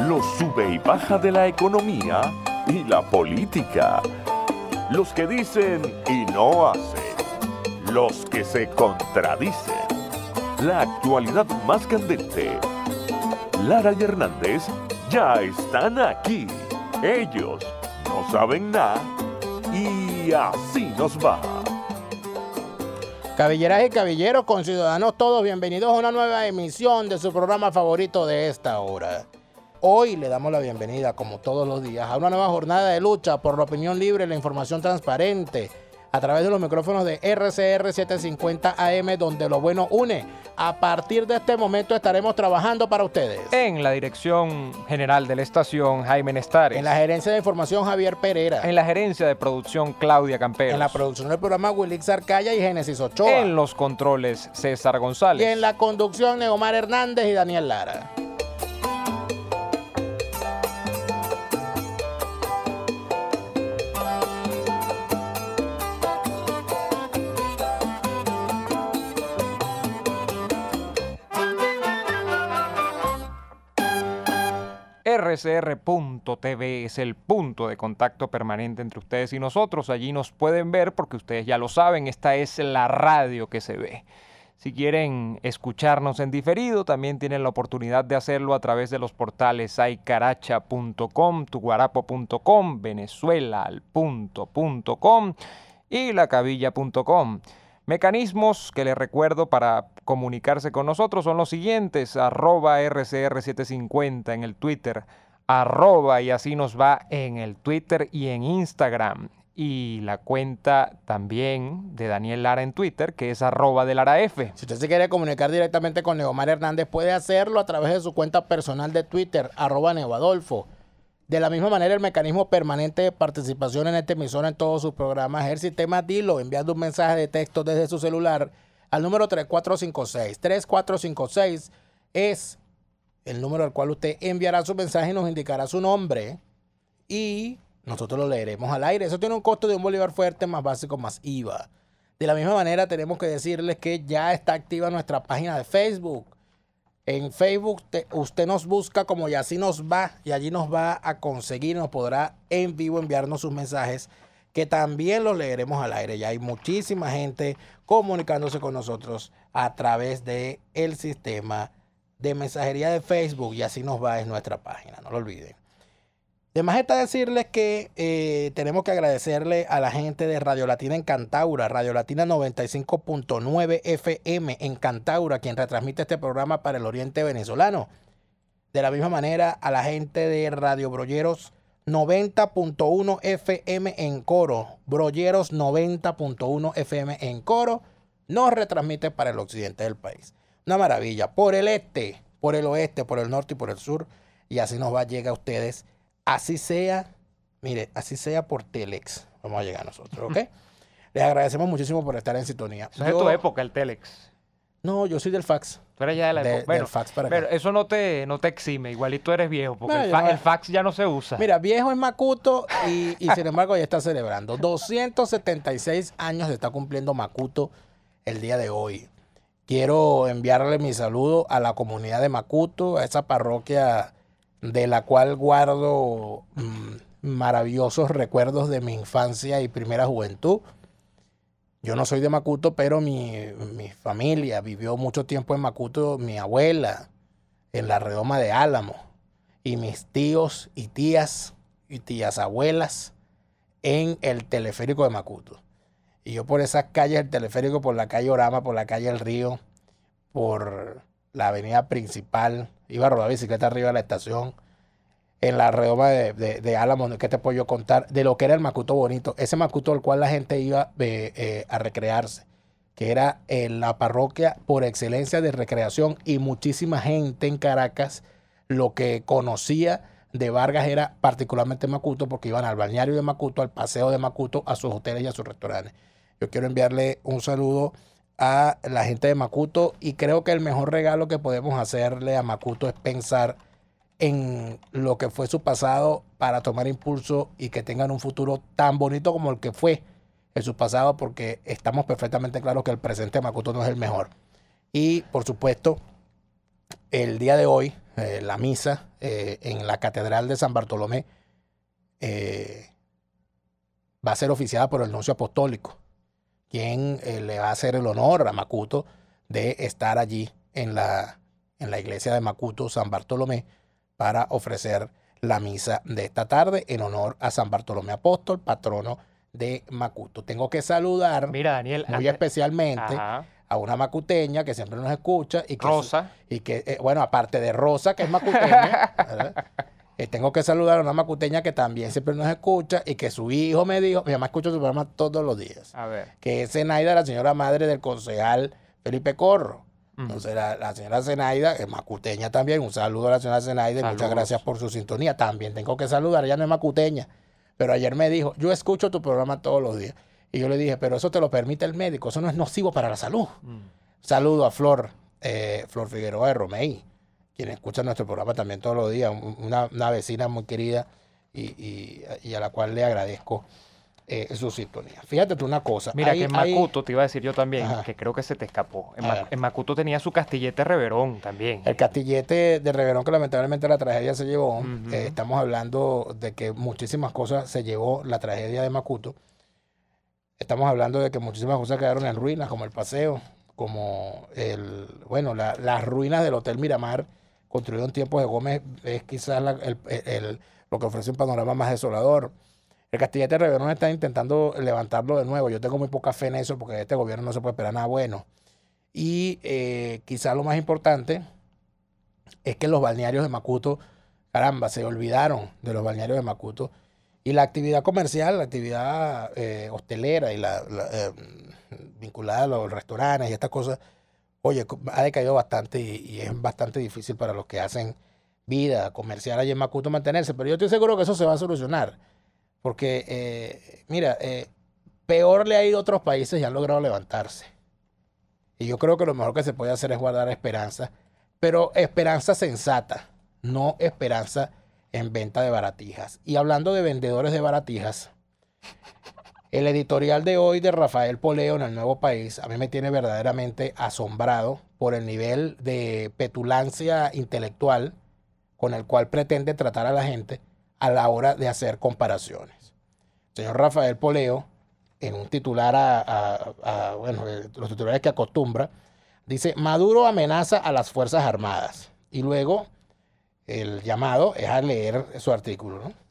los sube y baja de la economía y la política, los que dicen y no hacen, los que se contradicen, la actualidad más candente. Lara y Hernández ya están aquí. Ellos no saben nada y así nos va. Cabelleras y cabelleros, conciudadanos todos, bienvenidos a una nueva emisión de su programa favorito de esta hora. Hoy le damos la bienvenida, como todos los días, a una nueva jornada de lucha por la opinión libre y la información transparente a través de los micrófonos de RCR 750 AM, donde lo bueno une. A partir de este momento estaremos trabajando para ustedes. En la dirección general de la estación, Jaime Nestares. En la gerencia de información, Javier Pereira. En la gerencia de producción, Claudia Camperos. En la producción del programa, Wilix Arcaya y Génesis Ochoa. En los controles, César González. Y en la conducción, Neomar Hernández y Daniel Lara. RCR.tv es el punto de contacto permanente entre ustedes y nosotros. Allí nos pueden ver porque ustedes ya lo saben, esta es la radio que se ve. Si quieren escucharnos en diferido, también tienen la oportunidad de hacerlo a través de los portales aycaracha.com, tuguarapo.com, venezuelaalpunto.com y lacabilla.com. Mecanismos que les recuerdo para comunicarse con nosotros son los siguientes: @RCR750 en el Twitter, y así nos va en el Twitter y en Instagram. Y la cuenta también de Daniel Lara en Twitter, que es @delaraf. Si usted se quiere comunicar directamente con Neomar Hernández, puede hacerlo a través de su cuenta personal de Twitter, @neoadolfo. De la misma manera, el mecanismo permanente de participación en esta emisora en todos sus programas es el sistema Dilo, enviando un mensaje de texto desde su celular al número 3456. 3456 es el número al cual usted enviará su mensaje y nos indicará su nombre y nosotros lo leeremos al aire. Eso tiene un costo de un bolívar fuerte más básico más IVA. De la misma manera, tenemos que decirles que ya está activa nuestra página de Facebook. En Facebook usted nos busca como Y Así Nos Va y allí nos va a conseguir, nos podrá en vivo enviarnos sus mensajes que también los leeremos al aire. Ya hay muchísima gente comunicándose con nosotros a través del sistema de mensajería de Facebook. Y Así Nos Va es nuestra página, no lo olviden. Además está decirles que tenemos que agradecerle a la gente de Radio Latina en Cantaura, Radio Latina 95.9 FM en Cantaura, quien retransmite este programa para el oriente venezolano. De la misma manera a la gente de Radio Brolleros 90.1 FM en Coro, Brolleros 90.1 FM en Coro, nos retransmite para el occidente del país. Una maravilla, por el este, por el oeste, por el norte y por el sur, Y Así Nos Va, llega a ustedes. Así sea, mire, así sea por Telex, vamos a llegar nosotros, ¿ok? Les agradecemos muchísimo por estar en sintonía. Eso es de tu época, el Telex. No, yo soy del fax. Tú eres ya de la época. Bueno, del fax para pero acá. eso no te exime, igualito eres viejo, porque No, el fax ya no se usa. Mira, viejo es Macuto y sin embargo ya está celebrando. 276 años se está cumpliendo Macuto el día de hoy. Quiero enviarle mi saludo a la comunidad de Macuto, a esa parroquia de la cual guardo maravillosos recuerdos de mi infancia y primera juventud. Yo no soy de Macuto, pero mi familia vivió mucho tiempo en Macuto, mi abuela en la redoma de Álamo, y mis tíos y tías abuelas en el teleférico de Macuto. Y yo por esas calles del teleférico, por la calle Orama, por la calle El Río, por la avenida principal, iba a rodar bicicleta arriba de la estación, en la redoma de Álamo, ¿qué te puedo yo contar? De lo que era el Macuto bonito, ese Macuto al cual la gente iba a recrearse, que era la parroquia por excelencia de recreación, y muchísima gente en Caracas lo que conocía de Vargas era particularmente Macuto, porque iban al balneario de Macuto, al paseo de Macuto, a sus hoteles y a sus restaurantes. Yo quiero enviarle un saludo a la gente de Macuto, y creo que el mejor regalo que podemos hacerle a Macuto es pensar en lo que fue su pasado para tomar impulso y que tengan un futuro tan bonito como el que fue en su pasado, porque estamos perfectamente claros que el presente de Macuto no es el mejor. Y por supuesto, el día de hoy la misa en la Catedral de San Bartolomé va a ser oficiada por el nuncio apostólico, quien le va a hacer el honor a Macuto de estar allí en la iglesia de Macuto, San Bartolomé, para ofrecer la misa de esta tarde en honor a San Bartolomé Apóstol, patrono de Macuto. Tengo que saludar Mira, Daniel, muy especialmente a una macuteña que siempre nos escucha y que Rosa. Bueno, aparte de Rosa, que es macuteña, ¿verdad? Tengo que saludar a una macuteña que también siempre nos escucha y que su hijo me dijo, mi mamá escucha su programa todos los días, A ver. que es Zenaida, la señora madre del concejal Felipe Corro. Entonces la señora Zenaida es macuteña también. Un saludo a la señora Zenaida y muchas gracias por su sintonía. También tengo que saludar, ella no es macuteña, pero ayer me dijo, yo escucho tu programa todos los días. Y yo le dije, pero eso te lo permite el médico, eso no es nocivo para la salud. Saludo a Flor Figueroa de Romey, quien escucha nuestro programa también todos los días, una vecina muy querida y a la cual le agradezco su sintonía. Fíjate tú una cosa. Mira, que en Macuto, te iba a decir yo también, que creo que se te escapó. En Macuto tenía su castillete Reverón también. El castillete de Reverón, que lamentablemente la tragedia se llevó. Estamos hablando de que muchísimas cosas se llevó la tragedia de Macuto. Estamos hablando de que muchísimas cosas quedaron en ruinas, como el paseo, como las ruinas del Hotel Miramar, construido en tiempos de Gómez, es quizás lo que ofrece un panorama más desolador. El castillete de Reverón está intentando levantarlo de nuevo. Yo tengo muy poca fe en eso porque de este gobierno no se puede esperar nada bueno. Y quizás lo más importante es que los balnearios de Macuto, caramba, se olvidaron de los balnearios de Macuto. Y la actividad comercial, la actividad hostelera y la vinculada a los restaurantes y estas cosas, oye, ha decaído bastante y es bastante difícil para los que hacen vida comercial allí en Macuto mantenerse. Pero yo estoy seguro que eso se va a solucionar. Porque, peor le ha ido a otros países y han logrado levantarse. Y yo creo que lo mejor que se puede hacer es guardar esperanza, pero esperanza sensata, no esperanza en venta de baratijas. Y hablando de vendedores de baratijas, el editorial de hoy de Rafael Poleo en El Nuevo País a mí me tiene verdaderamente asombrado por el nivel de petulancia intelectual con el cual pretende tratar a la gente a la hora de hacer comparaciones. El señor Rafael Poleo, en un titular los titulares que acostumbra, dice, Maduro amenaza a las Fuerzas Armadas. Y luego el llamado es a leer su artículo, ¿no?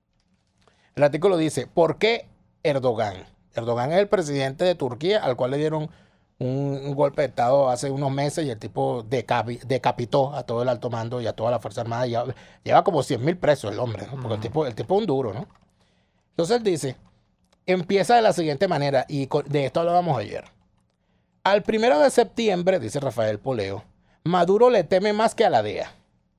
El artículo dice, ¿por qué Erdogan? Erdogan es el presidente de Turquía, al cual le dieron un golpe de Estado hace unos meses y el tipo decapitó a todo el alto mando y a toda la Fuerza Armada. Lleva como 100.000 presos el hombre, ¿no? Porque el tipo es un duro, ¿no? Entonces él dice, empieza de la siguiente manera, y de esto hablábamos ayer. Al 1 de septiembre, dice Rafael Poleo, Maduro le teme más que a la DEA.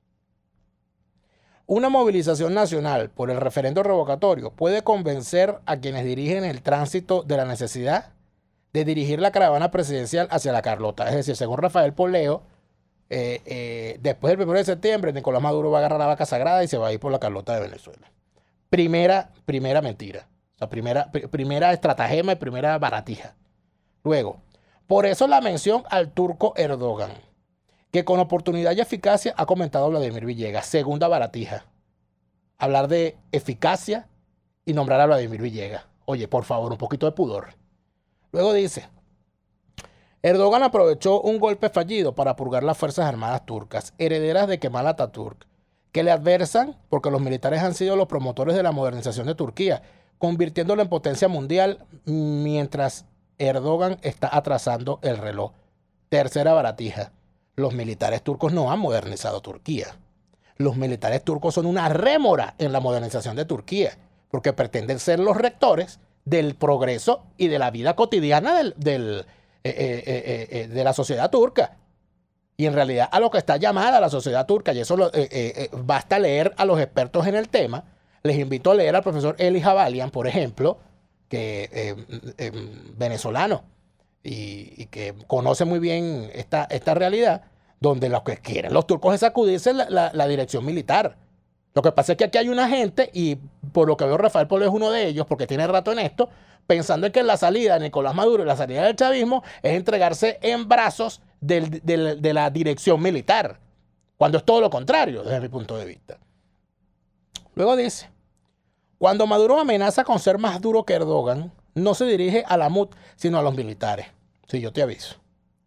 Una movilización nacional por el referendo revocatorio puede convencer a quienes dirigen el tránsito de la necesidad de dirigir la caravana presidencial hacia la Carlota. Es decir, según Rafael Poleo, después del 1 de septiembre, Nicolás Maduro va a agarrar la vaca sagrada y se va a ir por la Carlota de Venezuela. Primera mentira. O sea, primera estratagema y primera baratija. Luego, por eso la mención al turco Erdogan, que con oportunidad y eficacia ha comentado Vladimir Villegas. Segunda baratija. Hablar de eficacia y nombrar a Vladimir Villegas. Oye, por favor, un poquito de pudor. Luego dice, Erdogan aprovechó un golpe fallido para purgar las Fuerzas Armadas turcas, herederas de Kemal Atatürk, que le adversan porque los militares han sido los promotores de la modernización de Turquía, convirtiéndolo en potencia mundial mientras Erdogan está atrasando el reloj. Tercera baratija. Los militares turcos no han modernizado Turquía. Los militares turcos son una rémora en la modernización de Turquía, porque pretenden ser los rectores del progreso y de la vida cotidiana de la sociedad turca. Y en realidad a lo que está llamada la sociedad turca, y eso basta leer a los expertos en el tema. Les invito a leer al profesor Eli Javalian, por ejemplo, que venezolano, y que conoce muy bien esta realidad, donde lo que quieren los turcos es sacudirse la dirección militar. Lo que pasa es que aquí hay una gente, y por lo que veo Rafael Poleo es uno de ellos, porque tiene rato en esto, pensando en que la salida de Nicolás Maduro y la salida del chavismo es entregarse en brazos de la dirección militar. cuando es todo lo contrario desde mi punto de vista. Luego dice, cuando Maduro amenaza con ser más duro que Erdogan, no se dirige a la MUD, sino a los militares. Sí, yo te aviso.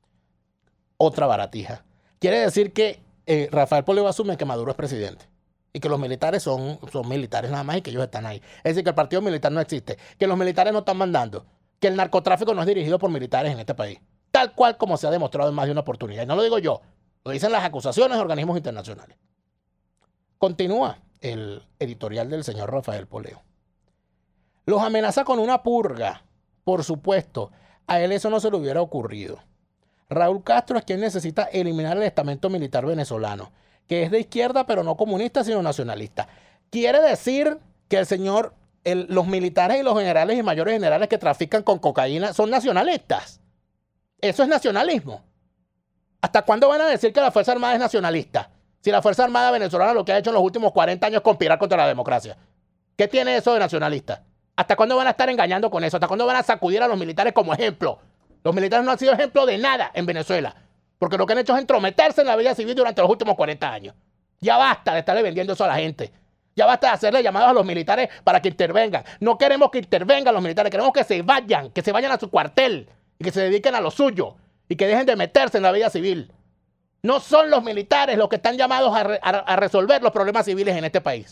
Otra baratija. Quiere decir que Rafael Poleo asume que Maduro es presidente y que los militares son militares nada más y que ellos están ahí. Es decir, que el partido militar no existe, que los militares no están mandando, que el narcotráfico no es dirigido por militares en este país, tal cual como se ha demostrado en más de una oportunidad. Y no lo digo yo, lo dicen las acusaciones de organismos internacionales. Continúa el editorial del señor Rafael Poleo. Los amenaza con una purga. Por supuesto, a él eso no se le hubiera ocurrido. Raúl Castro es quien necesita eliminar el estamento militar venezolano, que es de izquierda pero no comunista sino nacionalista. Quiere decir que los militares y los generales y mayores generales que trafican con cocaína son nacionalistas. Eso es nacionalismo. ¿Hasta cuándo van a decir que la Fuerza Armada es nacionalista? Si la Fuerza Armada venezolana lo que ha hecho en los últimos 40 años es conspirar contra la democracia. ¿Qué tiene eso de nacionalista? ¿Hasta cuándo van a estar engañando con eso? ¿Hasta cuándo van a sacudir a los militares como ejemplo? Los militares no han sido ejemplo de nada en Venezuela, porque lo que han hecho es entrometerse en la vida civil durante los últimos 40 años. Ya basta de estarle vendiendo eso a la gente. Ya basta de hacerle llamados a los militares para que intervengan. No queremos que intervengan los militares, queremos que se vayan a su cuartel y que se dediquen a lo suyo y que dejen de meterse en la vida civil. No son los militares los que están llamados a resolver los problemas civiles en este país.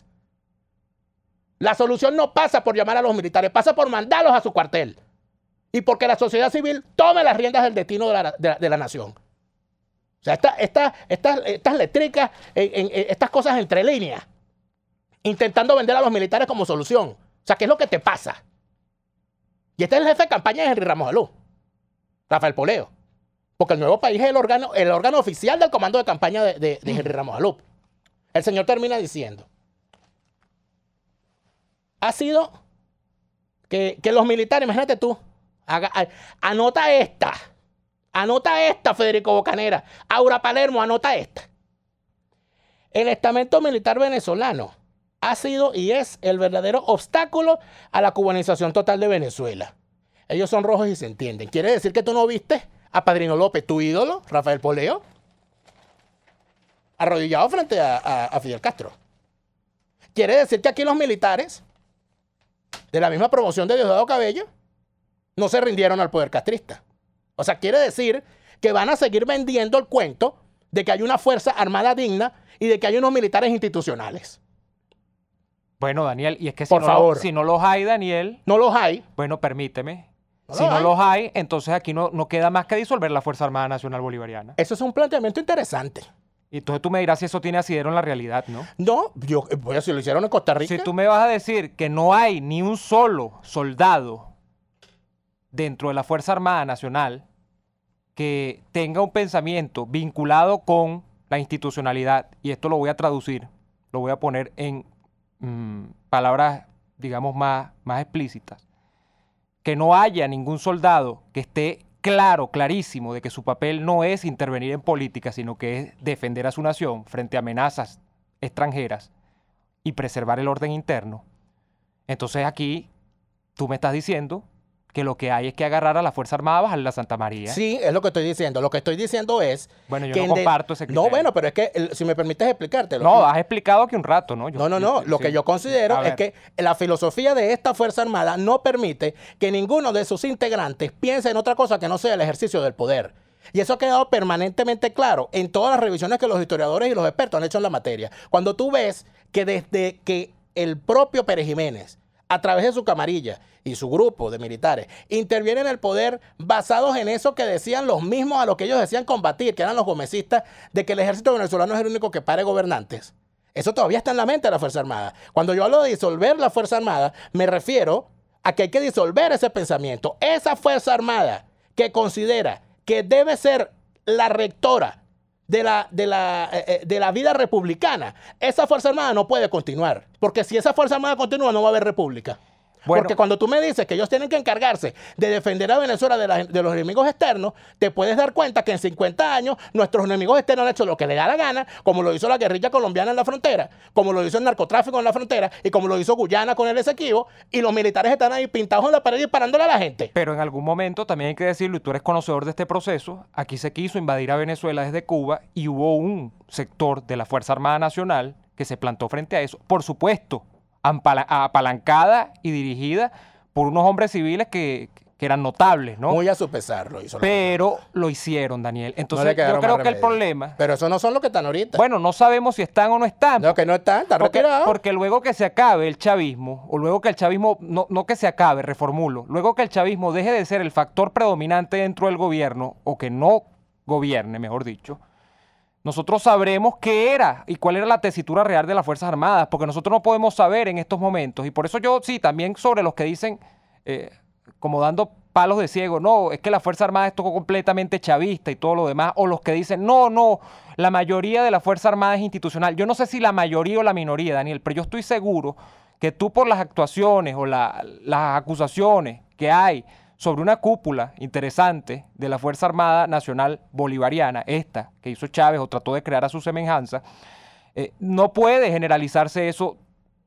La solución no pasa por llamar a los militares, pasa por mandarlos a su cuartel. Y porque la sociedad civil tome las riendas del destino de la nación. O sea, estas letricas, estas cosas entre líneas, intentando vender a los militares como solución. O sea, ¿qué es lo que te pasa? Y este es el jefe de campaña de Henry Ramos Alú, Rafael Poleo. Porque el Nuevo País es el órgano oficial del comando de campaña de Henry Ramos Alú. El señor termina diciendo, ha sido que los militares, imagínate tú, anota esta, Federico Bocanera, Aura Palermo, anota esta. El estamento militar venezolano ha sido y es el verdadero obstáculo a la cubanización total de Venezuela. Ellos son rojos y se entienden. ¿Quiere decir que tú no viste a Padrino López, tu ídolo, Rafael Poleo, arrodillado frente a Fidel Castro? Quiere decir que aquí los militares, de la misma promoción de Diosdado Cabello, no se rindieron al poder castrista. O sea, quiere decir que van a seguir vendiendo el cuento de que hay una fuerza armada digna y de que hay unos militares institucionales. Bueno, Daniel, y es que Por favor. si no los hay, Daniel... No los hay. Bueno, permíteme. No Si los no hay. los hay, entonces aquí no queda más que disolver la Fuerza Armada Nacional Bolivariana. Eso es un planteamiento interesante. Y entonces tú me dirás si eso tiene asidero en la realidad, ¿no? No, pues si lo hicieron en Costa Rica. Si tú me vas a decir que no hay ni un solo soldado dentro de la Fuerza Armada Nacional que tenga un pensamiento vinculado con la institucionalidad, y esto lo voy a traducir, lo voy a poner en palabras, digamos, más explícitas, que no haya ningún soldado que esté clarísimo de que su papel no es intervenir en política, sino que es defender a su nación frente a amenazas extranjeras y preservar el orden interno. Entonces aquí tú me estás diciendo que lo que hay es que agarrar a la Fuerza Armada, bajarle a Santa María. Sí, es lo que estoy diciendo. Lo que estoy diciendo es... Bueno, yo que no comparto ese criterio. No, bueno, pero es que, si me permites explicártelo. No, has explicado aquí un rato, ¿no? No. Lo que yo considero es que la filosofía de esta Fuerza Armada no permite que ninguno de sus integrantes piense en otra cosa que no sea el ejercicio del poder. Y eso ha quedado permanentemente claro en todas las revisiones que los historiadores y los expertos han hecho en la materia. Cuando tú ves que desde que el propio Pérez Jiménez, a través de su camarilla y su grupo de militares, intervienen en el poder basados en eso que decían los mismos a los que ellos decían combatir, que eran los gomecistas, de que el ejército venezolano es el único que pare gobernantes. Eso todavía está en la mente de la Fuerza Armada. Cuando yo hablo de disolver la Fuerza Armada, me refiero a que hay que disolver ese pensamiento. Esa Fuerza Armada que considera que debe ser la rectora de la vida republicana, esa Fuerza Armada no puede continuar. Porque si esa Fuerza Armada continúa, no va a haber república. Bueno. Porque cuando tú me dices que ellos tienen que encargarse de defender a Venezuela de los enemigos externos, te puedes dar cuenta que en 50 años nuestros enemigos externos han hecho lo que le da la gana, como lo hizo la guerrilla colombiana en la frontera, como lo hizo el narcotráfico en la frontera y como lo hizo Guyana con el Esequibo, y los militares están ahí pintados en la pared disparándole a la gente. Pero en algún momento también hay que decirlo, y tú eres conocedor de este proceso, aquí se quiso invadir a Venezuela desde Cuba y hubo un sector de la Fuerza Armada Nacional que se plantó frente a eso. Por supuesto, apalancada y dirigida por unos hombres civiles que eran notables, ¿no? Muy a su pesar lo hizo. Pero lo hicieron, Daniel. No Entonces, le quedaron yo creo más que el remedio. problema... Pero esos no son los que están ahorita. Bueno, no sabemos si están o no están. No, que no están retirados. Porque luego que se acabe el chavismo, o luego que el chavismo, no que se acabe, reformulo, luego que el chavismo deje de ser el factor predominante dentro del gobierno, o que no gobierne, mejor dicho, nosotros sabremos qué era y cuál era la tesitura real de las Fuerzas Armadas, porque nosotros no podemos saber en estos momentos. Y por eso yo, sí, también sobre los que dicen, como dando palos de ciego, no, es que la Fuerza Armada es todo completamente chavista y todo lo demás, o los que dicen, no, la mayoría de la Fuerza Armada es institucional. Yo no sé si la mayoría o la minoría, Daniel, pero yo estoy seguro que tú por las actuaciones o las acusaciones que hay sobre una cúpula interesante de la Fuerza Armada Nacional Bolivariana, esta que hizo Chávez o trató de crear a su semejanza, no puede generalizarse eso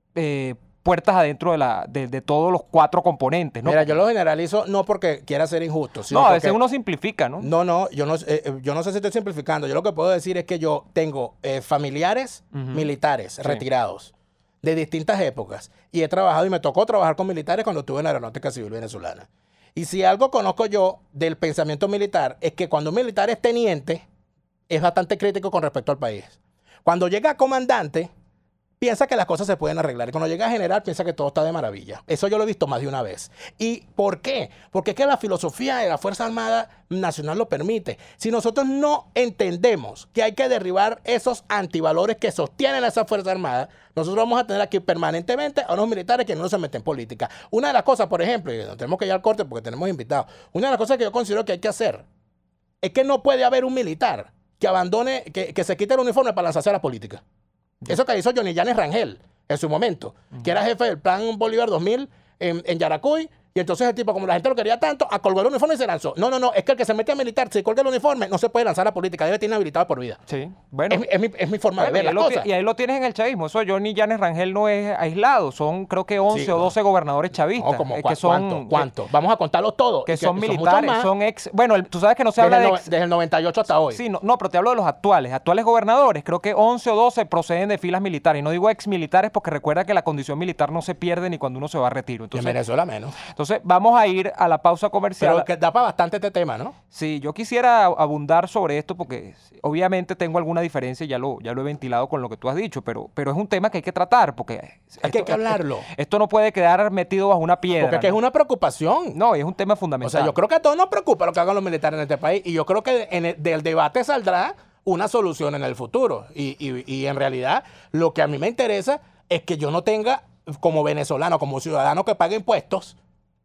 puertas adentro de todos los 4 componentes, ¿no? Mira, yo lo generalizo no porque quiera ser injusto, sino no, a porque... veces uno simplifica, ¿no? No, yo no sé si estoy simplificando. Yo lo que puedo decir es que yo tengo familiares militares retirados de distintas épocas y he trabajado y me tocó trabajar con militares cuando estuve en la Aeronáutica Civil Venezolana. Y si algo conozco yo del pensamiento militar es que cuando un militar es teniente es bastante crítico con respecto al país. Cuando llega a comandante piensa que las cosas se pueden arreglar. Y cuando llega a general, piensa que todo está de maravilla. Eso yo lo he visto más de una vez. ¿Y por qué? Porque es que la filosofía de la Fuerza Armada Nacional lo permite. Si nosotros no entendemos que hay que derribar esos antivalores que sostienen a esa Fuerza Armada, nosotros vamos a tener aquí permanentemente a unos militares que no se meten en política. Una de las cosas, por ejemplo, y no tenemos que ir al corte porque tenemos invitados, una de las cosas que yo considero que hay que hacer es que no puede haber un militar que abandone, que se quite el uniforme para lanzarse a la política. Eso que hizo Johnny Llanes Rangel en su momento, que era jefe del Plan Bolívar 2000 en Yaracuy, y entonces el tipo, como la gente lo quería tanto, colgó el uniforme y se lanzó. No, es que el que se mete a militar, si colga el uniforme, no se puede lanzar a la política, debe estar inhabilitado por vida. Sí, bueno. Es mi forma de ver las cosas. Y ahí lo tienes en el chavismo. Eso Johnny Llanes Rangel no es aislado, son creo que 11 o 12 gobernadores chavistas. Que son, ¿cuántos? Vamos a contarlos todos. Que son militares, son ex... Bueno, tú sabes que no se habla de... Desde el 98 hasta hoy. Sí, no, pero te hablo de los actuales gobernadores. Creo que 11 o 12 proceden de filas militares. Y no digo ex militares porque recuerda que la condición militar no se pierde ni cuando uno se va a retiro. Entonces, en Venezuela menos. Entonces, vamos a ir a la pausa comercial. Pero que da para bastante este tema, ¿no? Sí, yo quisiera abundar sobre esto porque obviamente tengo alguna diferencia, ya lo he ventilado con lo que tú has dicho, pero es un tema que hay que tratar porque... Hay que hablarlo. Esto no puede quedar metido bajo una piedra. Porque es que es una preocupación. No, es un tema fundamental. O sea, yo creo que a todos nos preocupa lo que hagan los militares en este país y yo creo que del debate saldrá una solución en el futuro. Y en realidad lo que a mí me interesa es que yo no tenga, como venezolano, como ciudadano que pague impuestos,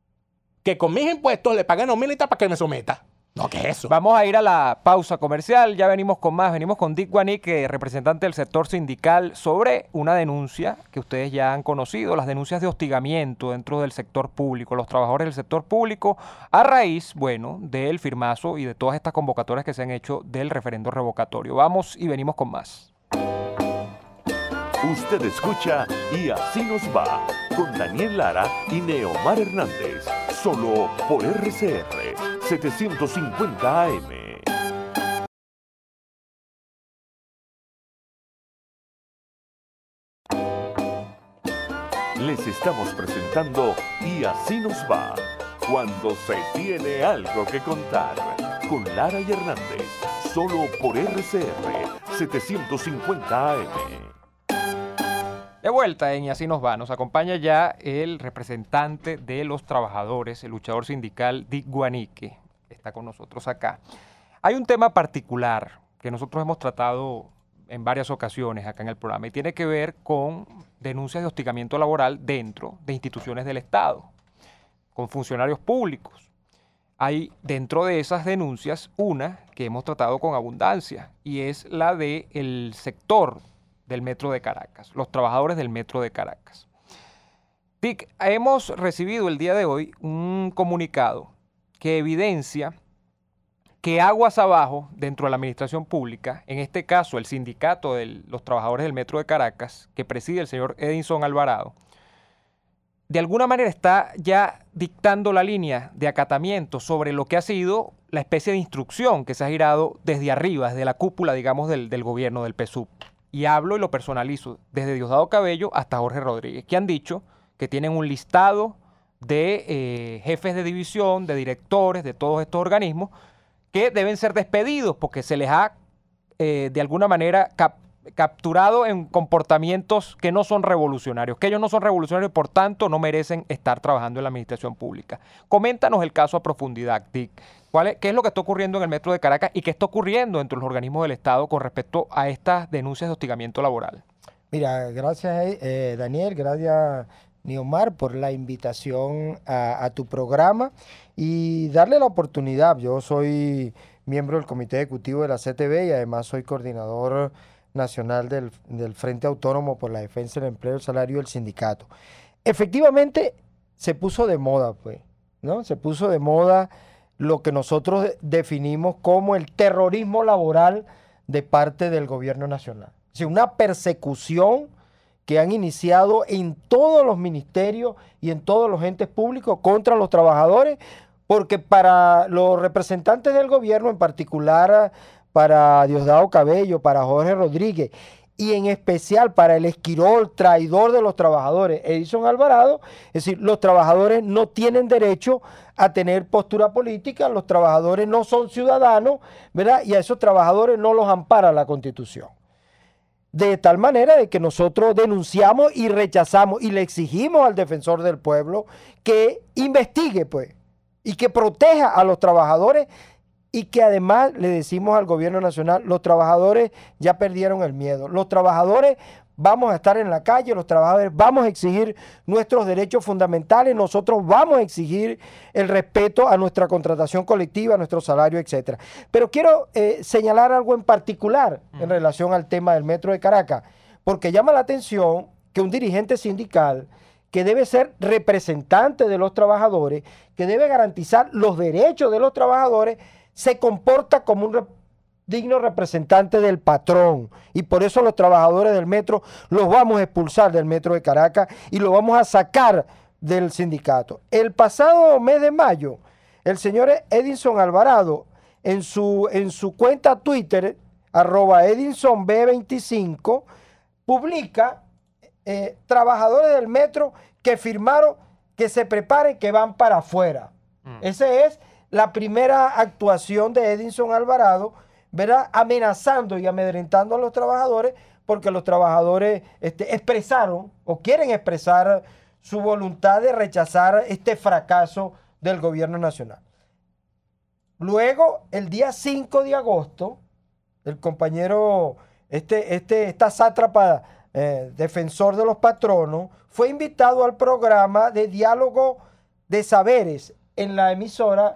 que con mis impuestos le paguen a un militar para que me someta. No, ¿qué es eso? Vamos a ir a la pausa comercial, ya venimos con más. Venimos con Dick Guanique, representante del sector sindical, sobre una denuncia que ustedes ya han conocido, las denuncias de hostigamiento dentro del sector público, los trabajadores del sector público, a raíz, bueno, del firmazo y de todas estas convocatorias que se han hecho del referendo revocatorio. Vamos y venimos con más. Usted escucha Y Así Nos Va, con Daniel Lara y Neomar Hernández, solo por RCR 750 AM. Les estamos presentando Y Así Nos Va, cuando se tiene algo que contar, con Lara y Hernández, solo por RCR 750 AM. De vuelta en Y Así Nos Va, nos acompaña ya el representante de los trabajadores, el luchador sindical Dick Guanique, que está con nosotros acá. Hay un tema particular que nosotros hemos tratado en varias ocasiones acá en el programa y tiene que ver con denuncias de hostigamiento laboral dentro de instituciones del Estado, con funcionarios públicos. Hay dentro de esas denuncias una que hemos tratado con abundancia y es la del sector del Metro de Caracas, los trabajadores del Metro de Caracas. TIC, hemos recibido el día de hoy un comunicado que evidencia que aguas abajo dentro de la administración pública, en este caso el sindicato de los trabajadores del Metro de Caracas, que preside el señor Edinson Alvarado, de alguna manera está ya dictando la línea de acatamiento sobre lo que ha sido la especie de instrucción que se ha girado desde arriba, desde la cúpula, digamos, del gobierno del PSUV. Y hablo y lo personalizo, desde Diosdado Cabello hasta Jorge Rodríguez, que han dicho que tienen un listado de jefes de división, de directores de todos estos organismos, que deben ser despedidos porque se les ha, de alguna manera, capturado en comportamientos que no son revolucionarios, que ellos no son revolucionarios y por tanto no merecen estar trabajando en la administración pública. Coméntanos el caso a profundidad, Dick. ¿Qué es lo que está ocurriendo en el Metro de Caracas y qué está ocurriendo entre los organismos del Estado con respecto a estas denuncias de hostigamiento laboral? Mira, gracias Daniel, gracias Niomar por la invitación a tu programa y darle la oportunidad. Yo soy miembro del Comité Ejecutivo de la CTB y además soy coordinador nacional del Frente Autónomo por la Defensa del Empleo, el Salario y el Sindicato. Efectivamente, se puso de moda, pues, ¿no? Se puso de moda lo que nosotros definimos como el terrorismo laboral de parte del gobierno nacional. Es decir, una persecución que han iniciado en todos los ministerios y en todos los entes públicos contra los trabajadores, porque para los representantes del gobierno, en particular para Diosdado Cabello, para Jorge Rodríguez y en especial para el esquirol, traidor de los trabajadores, Edinson Alvarado, es decir, los trabajadores no tienen derecho a tener postura política, los trabajadores no son ciudadanos, ¿verdad? Y a esos trabajadores no los ampara la Constitución. De tal manera de que nosotros denunciamos y rechazamos y le exigimos al defensor del pueblo que investigue, pues, y que proteja a los trabajadores y que además le decimos al gobierno nacional, los trabajadores ya perdieron el miedo, los trabajadores vamos a estar en la calle, los trabajadores vamos a exigir nuestros derechos fundamentales, nosotros vamos a exigir el respeto a nuestra contratación colectiva, a nuestro salario, etcétera. Pero quiero señalar algo en particular en relación al tema del Metro de Caracas, porque llama la atención que un dirigente sindical que debe ser representante de los trabajadores, que debe garantizar los derechos de los trabajadores, se comporta como un digno representante del patrón, y por eso los trabajadores del metro los vamos a expulsar del Metro de Caracas y los vamos a sacar del sindicato. El pasado mes de mayo, el señor Edinson Alvarado en su cuenta Twitter, @EdinsonB25, publica trabajadores del metro que firmaron que se preparen, que van para afuera. Esa es la primera actuación de Edinson Alvarado, ¿verdad? Amenazando y amedrentando a los trabajadores, porque los trabajadores expresaron o quieren expresar su voluntad de rechazar este fracaso del gobierno nacional. Luego, el día 5 de agosto, el compañero, esta sátrapa defensor de los patronos, fue invitado al programa de diálogo de saberes en la emisora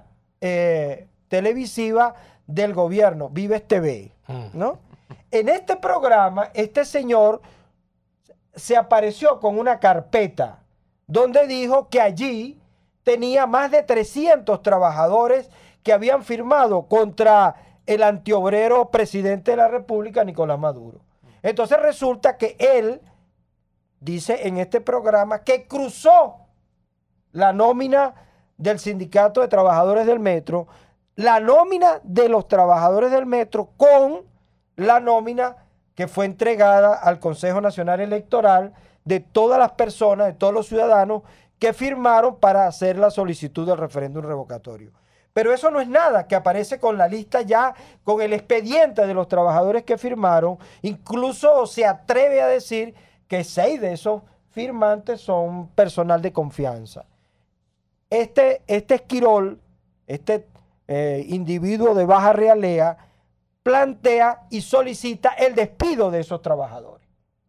televisiva del gobierno, Vives TV, ¿no? En este programa, este señor se apareció con una carpeta donde dijo que allí tenía más de 300 trabajadores que habían firmado contra el antiobrero presidente de la República, Nicolás Maduro. Entonces resulta que él dice en este programa que cruzó la nómina del Sindicato de Trabajadores del Metro, la nómina de los trabajadores del metro con la nómina que fue entregada al Consejo Nacional Electoral de todas las personas, de todos los ciudadanos que firmaron para hacer la solicitud del referéndum revocatorio. Pero eso no es nada, que aparece con la lista ya, con el expediente de los trabajadores que firmaron, incluso se atreve a decir que 6 de esos firmantes son personal de confianza. Este esquirol, individuo de baja realea, plantea y solicita el despido de esos trabajadores.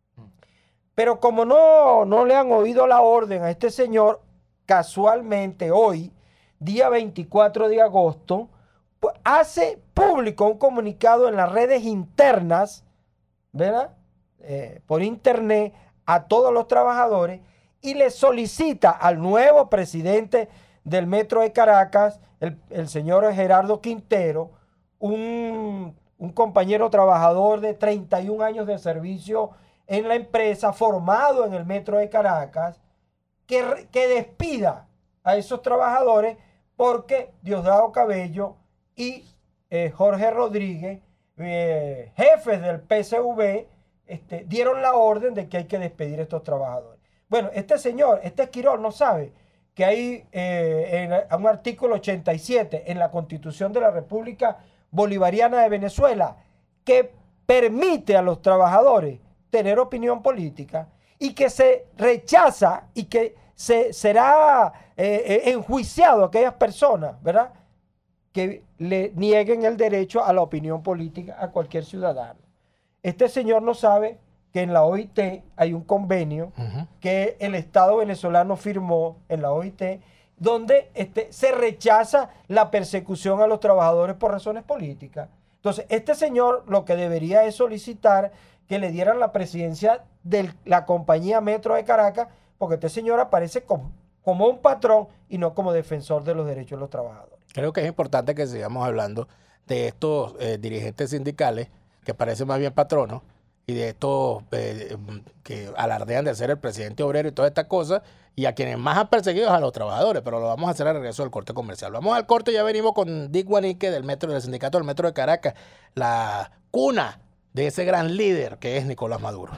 Pero como no le han oído la orden a este señor, casualmente hoy, día 24 de agosto, pues hace público un comunicado en las redes internas, ¿verdad? Por internet, a todos los trabajadores, y le solicita al nuevo presidente del Metro de Caracas, el señor Gerardo Quintero, un compañero trabajador de 31 años de servicio en la empresa, formado en el Metro de Caracas, que despida a esos trabajadores porque Diosdado Cabello y Jorge Rodríguez, jefes del PSV, dieron la orden de que hay que despedir a estos trabajadores. Bueno, este señor, Esquirol, no sabe que hay en un artículo 87 en la Constitución de la República Bolivariana de Venezuela que permite a los trabajadores tener opinión política y que se rechaza y que será enjuiciado a aquellas personas, ¿verdad?, que le nieguen el derecho a la opinión política a cualquier ciudadano. Este señor no sabe que en la OIT hay un convenio que el Estado venezolano firmó en la OIT donde se rechaza la persecución a los trabajadores por razones políticas. Entonces, este señor lo que debería es solicitar que le dieran la presidencia de la compañía Metro de Caracas, porque este señor aparece como un patrón y no como defensor de los derechos de los trabajadores. Creo que es importante que sigamos hablando de estos dirigentes sindicales que parecen más bien patronos y de estos que alardean de ser el presidente obrero y todas estas cosas, y a quienes más han perseguido es a los trabajadores, pero lo vamos a hacer al regreso del corte comercial. Vamos al corte y ya venimos con Dick Guanique del sindicato del Metro de Caracas, la cuna de ese gran líder que es Nicolás Maduro.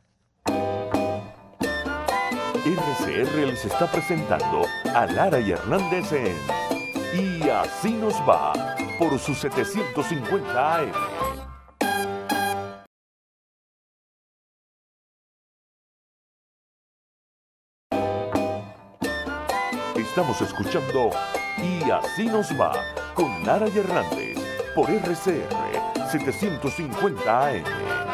RCR les está presentando a Lara y Hernández en Y Así Nos Va por sus 750 AM. Estamos escuchando Y Así Nos Va con Lara y Hernández por RCR 750 AM.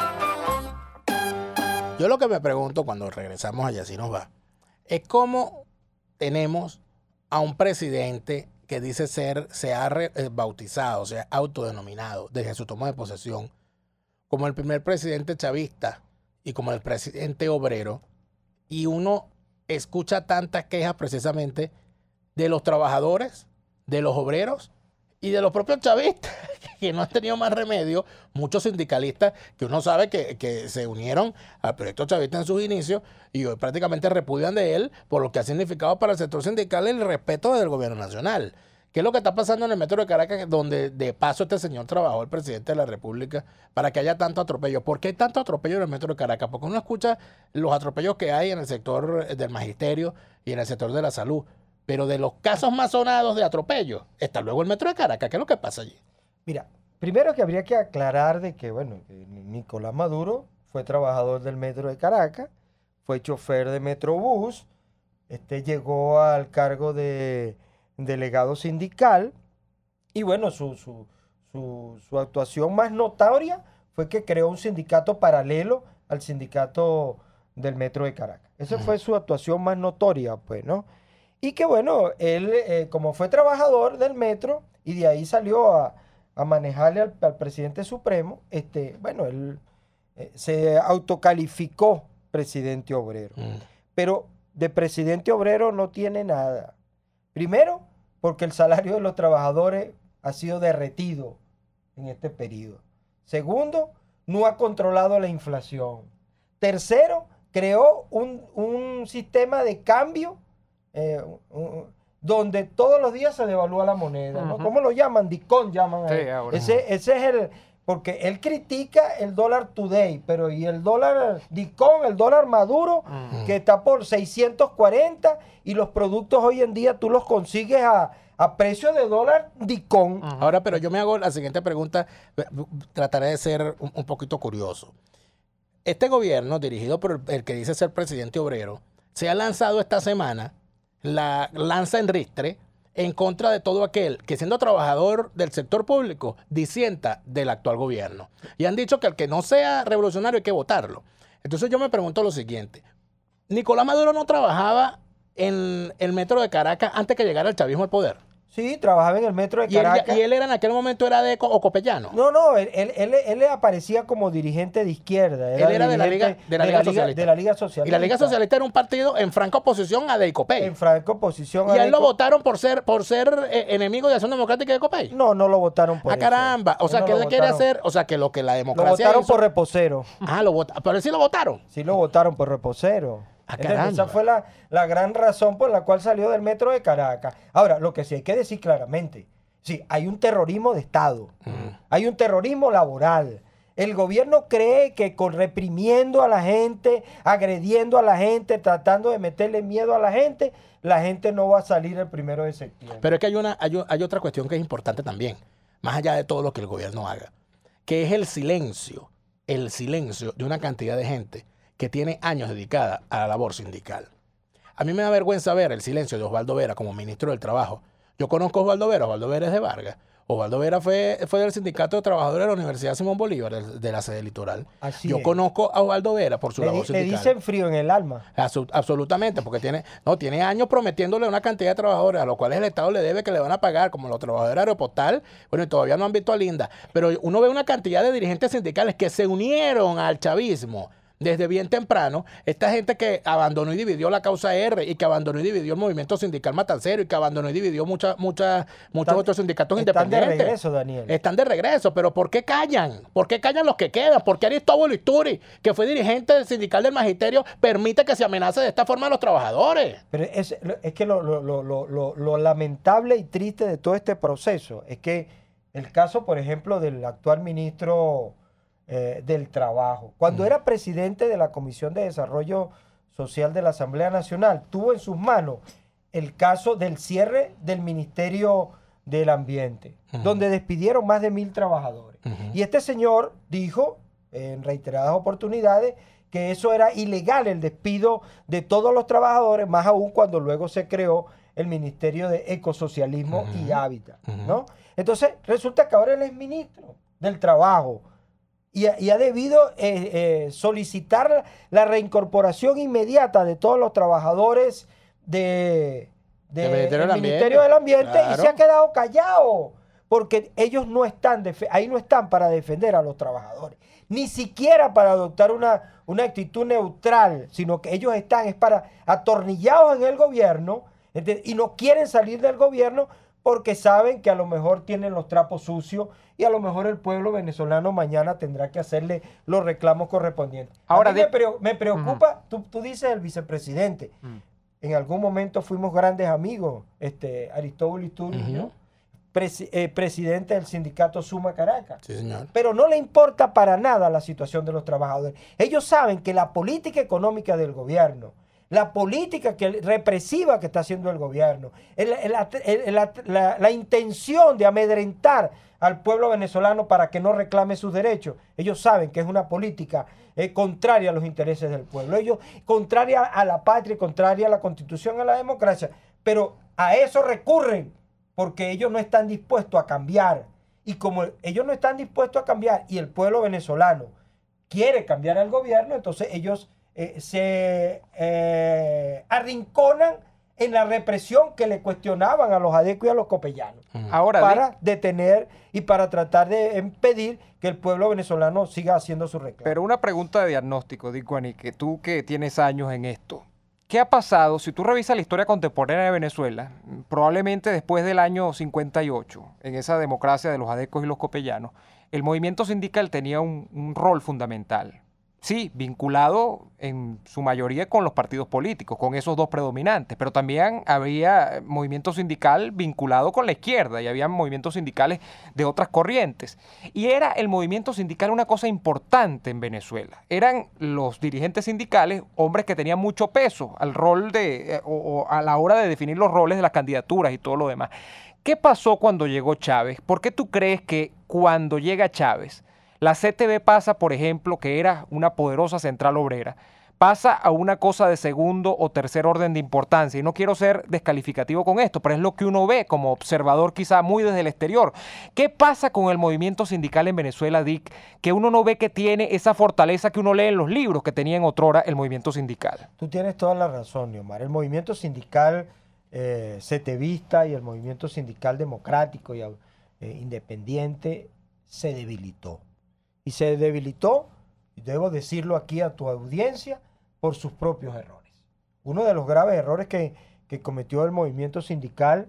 Yo lo que me pregunto cuando regresamos a Y Así Nos Va es cómo tenemos a un presidente que dice se ha bautizado, se ha autodenominado desde su toma de posesión como el primer presidente chavista y como el presidente obrero, y uno escucha tantas quejas precisamente de los trabajadores, de los obreros y de los propios chavistas, que no han tenido más remedio, muchos sindicalistas que uno sabe que se unieron al proyecto chavista en sus inicios y hoy prácticamente repudian de él por lo que ha significado para el sector sindical el respeto del gobierno nacional. ¿Qué es lo que está pasando en el Metro de Caracas, donde de paso este señor trabajó, el presidente de la República, para que haya tanto atropello? ¿Por qué hay tanto atropello en el Metro de Caracas? Porque uno escucha los atropellos que hay en el sector del magisterio y en el sector de la salud, pero de los casos más sonados de atropello está luego el Metro de Caracas. ¿Qué es lo que pasa allí? Mira, primero que habría que aclarar de que, bueno, Nicolás Maduro fue trabajador del Metro de Caracas, fue chofer de Metrobús, llegó al cargo de delegado sindical y, bueno, su actuación más notoria fue que creó un sindicato paralelo al sindicato del Metro de Caracas. Esa fue su actuación más notoria, pues, ¿no? Y que, bueno, él, como fue trabajador del metro y de ahí salió a manejarle al presidente supremo, bueno, él se autocalificó presidente obrero. Pero de presidente obrero no tiene nada. Primero, porque el salario de los trabajadores ha sido derretido en este periodo. Segundo, no ha controlado la inflación. Tercero, creó un sistema de cambio donde todos los días se devalúa la moneda, ¿no? ¿Cómo lo llaman? DICON llaman a él. Ese es el... Porque él critica el dólar today, pero y el dólar DICON, el dólar Maduro, que está por 640, y los productos hoy en día tú los consigues a precio de dólar DICON. Ahora, pero yo me hago la siguiente pregunta, trataré de ser un poquito curioso. Este gobierno, dirigido por el que dice ser presidente obrero, se ha lanzado esta semana la lanza en ristre en contra de todo aquel que, siendo trabajador del sector público, disienta del actual gobierno. Y han dicho que al que no sea revolucionario hay que votarlo. Entonces yo me pregunto lo siguiente. ¿Nicolás Maduro no trabajaba en el Metro de Caracas antes que llegara el chavismo al poder? Sí, trabajaba en el metro de ¿Y él, Caracas. y él era en aquel momento era de Ocopellano? No, él aparecía como dirigente de izquierda. Él era de la dirigente Liga Socialista. de la Liga Socialista. Y la Liga Socialista era un partido en franca oposición a de Copey. En franca oposición ¿Y a él lo Deco. votaron por ser enemigo de Acción Democrática de Copey? No lo votaron por Ah, eso. caramba. O sea, No que lo él quiere votaron. hacer, o sea, que lo que la Lo democracia votaron hizo- por reposero. Ah, pero él sí lo votaron. Sí lo votaron por reposero. Ah, ¿Entiendes? caramba. Esa fue la gran razón por la cual salió del metro de Caracas. Ahora, lo que sí hay que decir claramente, sí, hay un terrorismo de Estado, hay un terrorismo laboral. El gobierno cree que con reprimiendo a la gente, agrediendo a la gente, tratando de meterle miedo a la gente no va a salir el 1 de septiembre. Pero es que hay otra cuestión que es importante también, más allá de todo lo que el gobierno haga, que es el silencio de una cantidad de gente que tiene años dedicada a la labor sindical. A mí me da vergüenza ver el silencio de Osvaldo Vera como ministro del Trabajo. Yo conozco a Osvaldo Vera es de Vargas. Osvaldo Vera fue del Sindicato de Trabajadores de la Universidad Simón Bolívar, de la sede litoral. Así Yo es. conozco a Osvaldo Vera por su labor Le sindical. dicen frío en el alma. Absolutamente, porque tiene años prometiéndole a una cantidad de trabajadores a los cuales el Estado le debe que le van a pagar, como los trabajadores aeroportal, bueno, y todavía no han visto a Linda. Pero uno ve una cantidad de dirigentes sindicales que se unieron al chavismo desde bien temprano, esta gente que abandonó y dividió la causa R y que abandonó y dividió el movimiento sindical matancero y que abandonó y dividió muchos otros sindicatos independientes. Están de regreso, Daniel. Están de regreso, pero ¿por qué callan? ¿Por qué callan los que quedan? ¿Por qué Aristóbulo Isturi, que fue dirigente del sindical del magisterio, permite que se amenace de esta forma a los trabajadores? Pero es que lo lamentable y triste de todo este proceso es que el caso, por ejemplo, del actual ministro del Trabajo, cuando era presidente de la Comisión de Desarrollo Social de la Asamblea Nacional, tuvo en sus manos el caso del cierre del Ministerio del Ambiente, donde despidieron más de 1.000 trabajadores. Y este señor dijo en reiteradas oportunidades que eso era ilegal, el despido de todos los trabajadores, más aún cuando luego se creó el Ministerio de Ecosocialismo y Hábitat, ¿no? Entonces, resulta que ahora él es ministro del Trabajo y ha debido solicitar la reincorporación inmediata de todos los trabajadores del Ministerio del Ambiente, claro. Y se ha quedado callado, porque ellos no están, ahí no están para defender a los trabajadores, ni siquiera para adoptar una actitud neutral, sino que ellos están es para atornillados en el gobierno, y no quieren salir del gobierno porque saben que a lo mejor tienen los trapos sucios y a lo mejor el pueblo venezolano mañana tendrá que hacerle los reclamos correspondientes. Ahora, a mí me preocupa, tú dices el vicepresidente, en algún momento fuimos grandes amigos, Aristóbulo Isturi y yo, presidente del sindicato Suma Caracas. Sí, señor. Pero no le importa para nada la situación de los trabajadores. Ellos saben que la política económica del gobierno, la política represiva que está haciendo el gobierno, la intención de amedrentar al pueblo venezolano para que no reclame sus derechos, ellos saben que es una política contraria a los intereses del pueblo, ellos contraria a la patria, contraria a la Constitución, a la democracia, pero a eso recurren porque ellos no están dispuestos a cambiar. Y como ellos no están dispuestos a cambiar y el pueblo venezolano quiere cambiar al gobierno, entonces ellos se arrinconan en la represión que le cuestionaban a los adecos y a los copellanos. Ahora, para detener y para tratar de impedir que el pueblo venezolano siga haciendo su reclamo. pero una pregunta de diagnóstico, Dick Guaní, que tú que tienes años en esto. ¿Qué ha pasado? Si tú revisas la historia contemporánea de Venezuela, probablemente después del año 58, en esa democracia de los adecos y los copellanos, el movimiento sindical tenía un rol fundamental. Sí, vinculado en su mayoría con los partidos políticos, con esos dos predominantes, pero también había movimiento sindical vinculado con la izquierda y había movimientos sindicales de otras corrientes. Y era el movimiento sindical una cosa importante en Venezuela. Eran los dirigentes sindicales hombres que tenían mucho peso al rol o a la hora de definir los roles de las candidaturas y todo lo demás. ¿Qué pasó cuando llegó Chávez? ¿Por qué tú crees que cuando llega Chávez la CTV pasa, por ejemplo, que era una poderosa central obrera, pasa a una cosa de segundo o tercer orden de importancia? Y no quiero ser descalificativo con esto, pero es lo que uno ve como observador quizá muy desde el exterior. ¿Qué pasa con el movimiento sindical en Venezuela, Dick, que uno no ve que tiene esa fortaleza que uno lee en los libros que tenía en otrora el movimiento sindical? Tú tienes toda la razón, Neomar. El movimiento sindical setevista y el movimiento sindical democrático y independiente se debilitó. Y se debilitó, y debo decirlo aquí a tu audiencia, por sus propios errores. Uno de los graves errores que cometió el movimiento sindical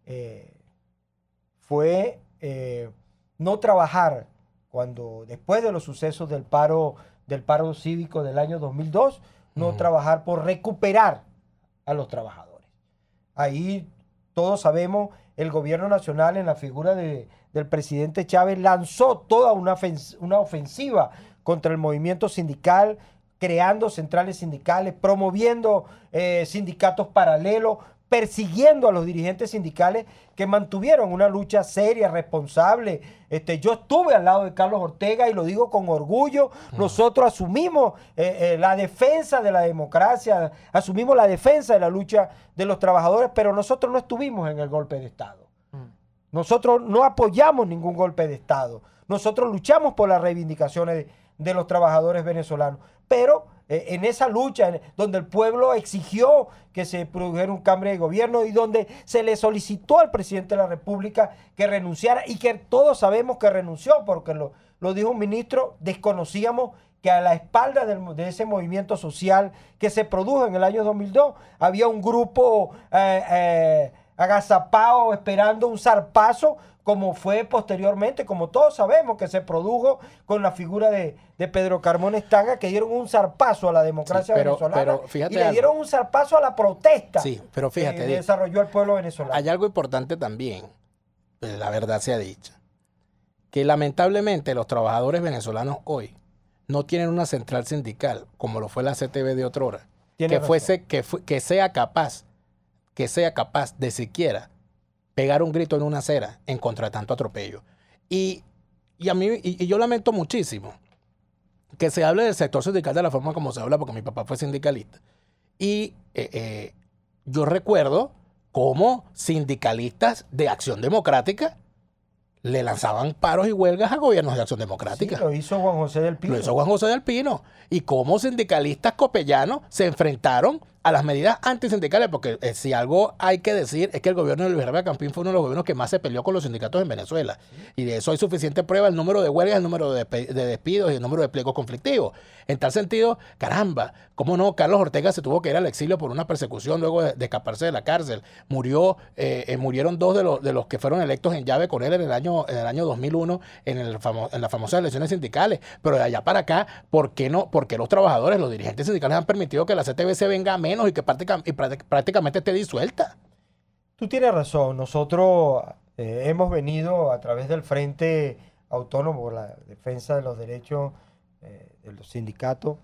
fue no trabajar después de los sucesos del paro cívico del año 2002, no trabajar por recuperar a los trabajadores. Ahí todos sabemos, el gobierno nacional en la figura del presidente Chávez lanzó toda una ofensiva contra el movimiento sindical, creando centrales sindicales, promoviendo sindicatos paralelos, persiguiendo a los dirigentes sindicales que mantuvieron una lucha seria, responsable. Yo estuve al lado de Carlos Ortega y lo digo con orgullo. Nosotros asumimos la defensa de la democracia, asumimos la defensa de la lucha de los trabajadores, pero nosotros no estuvimos en el golpe de Estado. Nosotros no apoyamos ningún golpe de Estado. Nosotros luchamos por las reivindicaciones de los trabajadores venezolanos, pero en esa lucha donde el pueblo exigió que se produjera un cambio de gobierno y donde se le solicitó al presidente de la República que renunciara, y que todos sabemos que renunció porque lo dijo un ministro, desconocíamos que a la espalda de ese movimiento social que se produjo en el año 2002 había un grupo agazapado esperando un zarpazo, como fue posteriormente, como todos sabemos que se produjo con la figura de Pedro Carmona Estanga, que dieron un zarpazo a la democracia venezolana, y le dieron un zarpazo a la protesta que desarrolló el pueblo venezolano. Hay algo importante también, la verdad sea dicha, que lamentablemente los trabajadores venezolanos hoy no tienen una central sindical como lo fue la CTV de otrora, que sea capaz de siquiera pegar un grito en una acera en contra de tanto atropello. Y yo lamento muchísimo que se hable del sector sindical de la forma como se habla, porque mi papá fue sindicalista. Y yo recuerdo cómo sindicalistas de Acción Democrática le lanzaban paros y huelgas a gobiernos de Acción Democrática. Sí, lo hizo Juan José del Pino. Lo hizo Juan José del Pino. Y cómo sindicalistas copellanos se enfrentaron a las medidas antisindicales, porque si algo hay que decir es que el gobierno de Luis Herrera Campín fue uno de los gobiernos que más se peleó con los sindicatos en Venezuela. Y de eso hay suficiente prueba: el número de huelgas, el número de despidos y el número de pliegos conflictivos. En tal sentido, caramba, ¿cómo no? Carlos Ortega se tuvo que ir al exilio por una persecución luego de escaparse de la cárcel. Murieron dos de los que fueron electos en llave con él en el año 2001 en las famosas elecciones sindicales. Pero de allá para acá, ¿por qué no? Porque los trabajadores, los dirigentes sindicales han permitido que la CTV se venga menos y que prácticamente esté disuelta. Tú tienes razón. Nosotros hemos venido a través del Frente Autónomo por la Defensa de los Derechos de los Sindicatos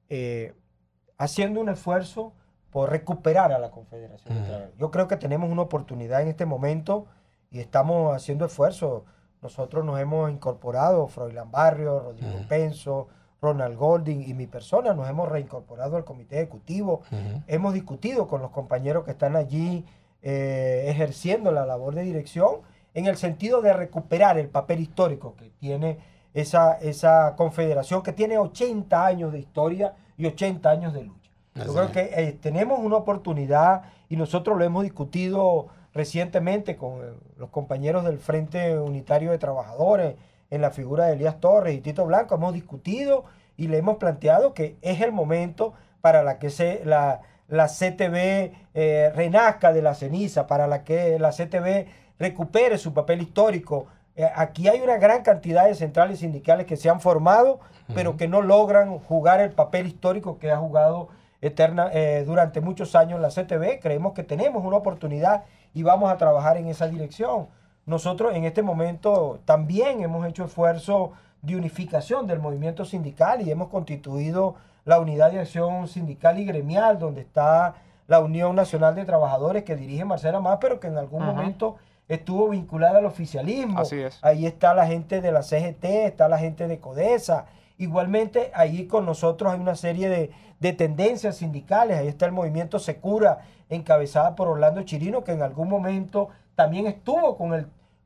haciendo un esfuerzo por recuperar a la Confederación de Trabajadores. Yo creo que tenemos una oportunidad en este momento y estamos haciendo esfuerzos. Nosotros nos hemos incorporado, Froilán Barrio, Rodrigo Penso, Ronald Golding y mi persona, nos hemos reincorporado al comité ejecutivo. Hemos discutido con los compañeros que están allí ejerciendo la labor de dirección en el sentido de recuperar el papel histórico que tiene esa confederación, que tiene 80 años de historia y 80 años de lucha. Yo creo que tenemos una oportunidad, y nosotros lo hemos discutido recientemente con los compañeros del Frente Unitario de Trabajadores, en la figura de Elías Torres y Tito Blanco. Hemos discutido y le hemos planteado que es el momento para que la CTV renazca de la ceniza, para que la CTV recupere su papel histórico. Aquí hay una gran cantidad de centrales sindicales que se han formado, pero que no logran jugar el papel histórico que ha jugado durante muchos años la CTV. Creemos que tenemos una oportunidad y vamos a trabajar en esa dirección. Nosotros en este momento también hemos hecho esfuerzos de unificación del movimiento sindical y hemos constituido la Unidad de Acción Sindical y Gremial, donde está la Unión Nacional de Trabajadores que dirige Marcela Más, pero que en algún momento estuvo vinculada al oficialismo. Así es. Ahí está la gente de la CGT, está la gente de CODESA. Igualmente, ahí con nosotros hay una serie de tendencias sindicales. Ahí está el movimiento Secura, encabezada por Orlando Chirino, que en algún momento también estuvo con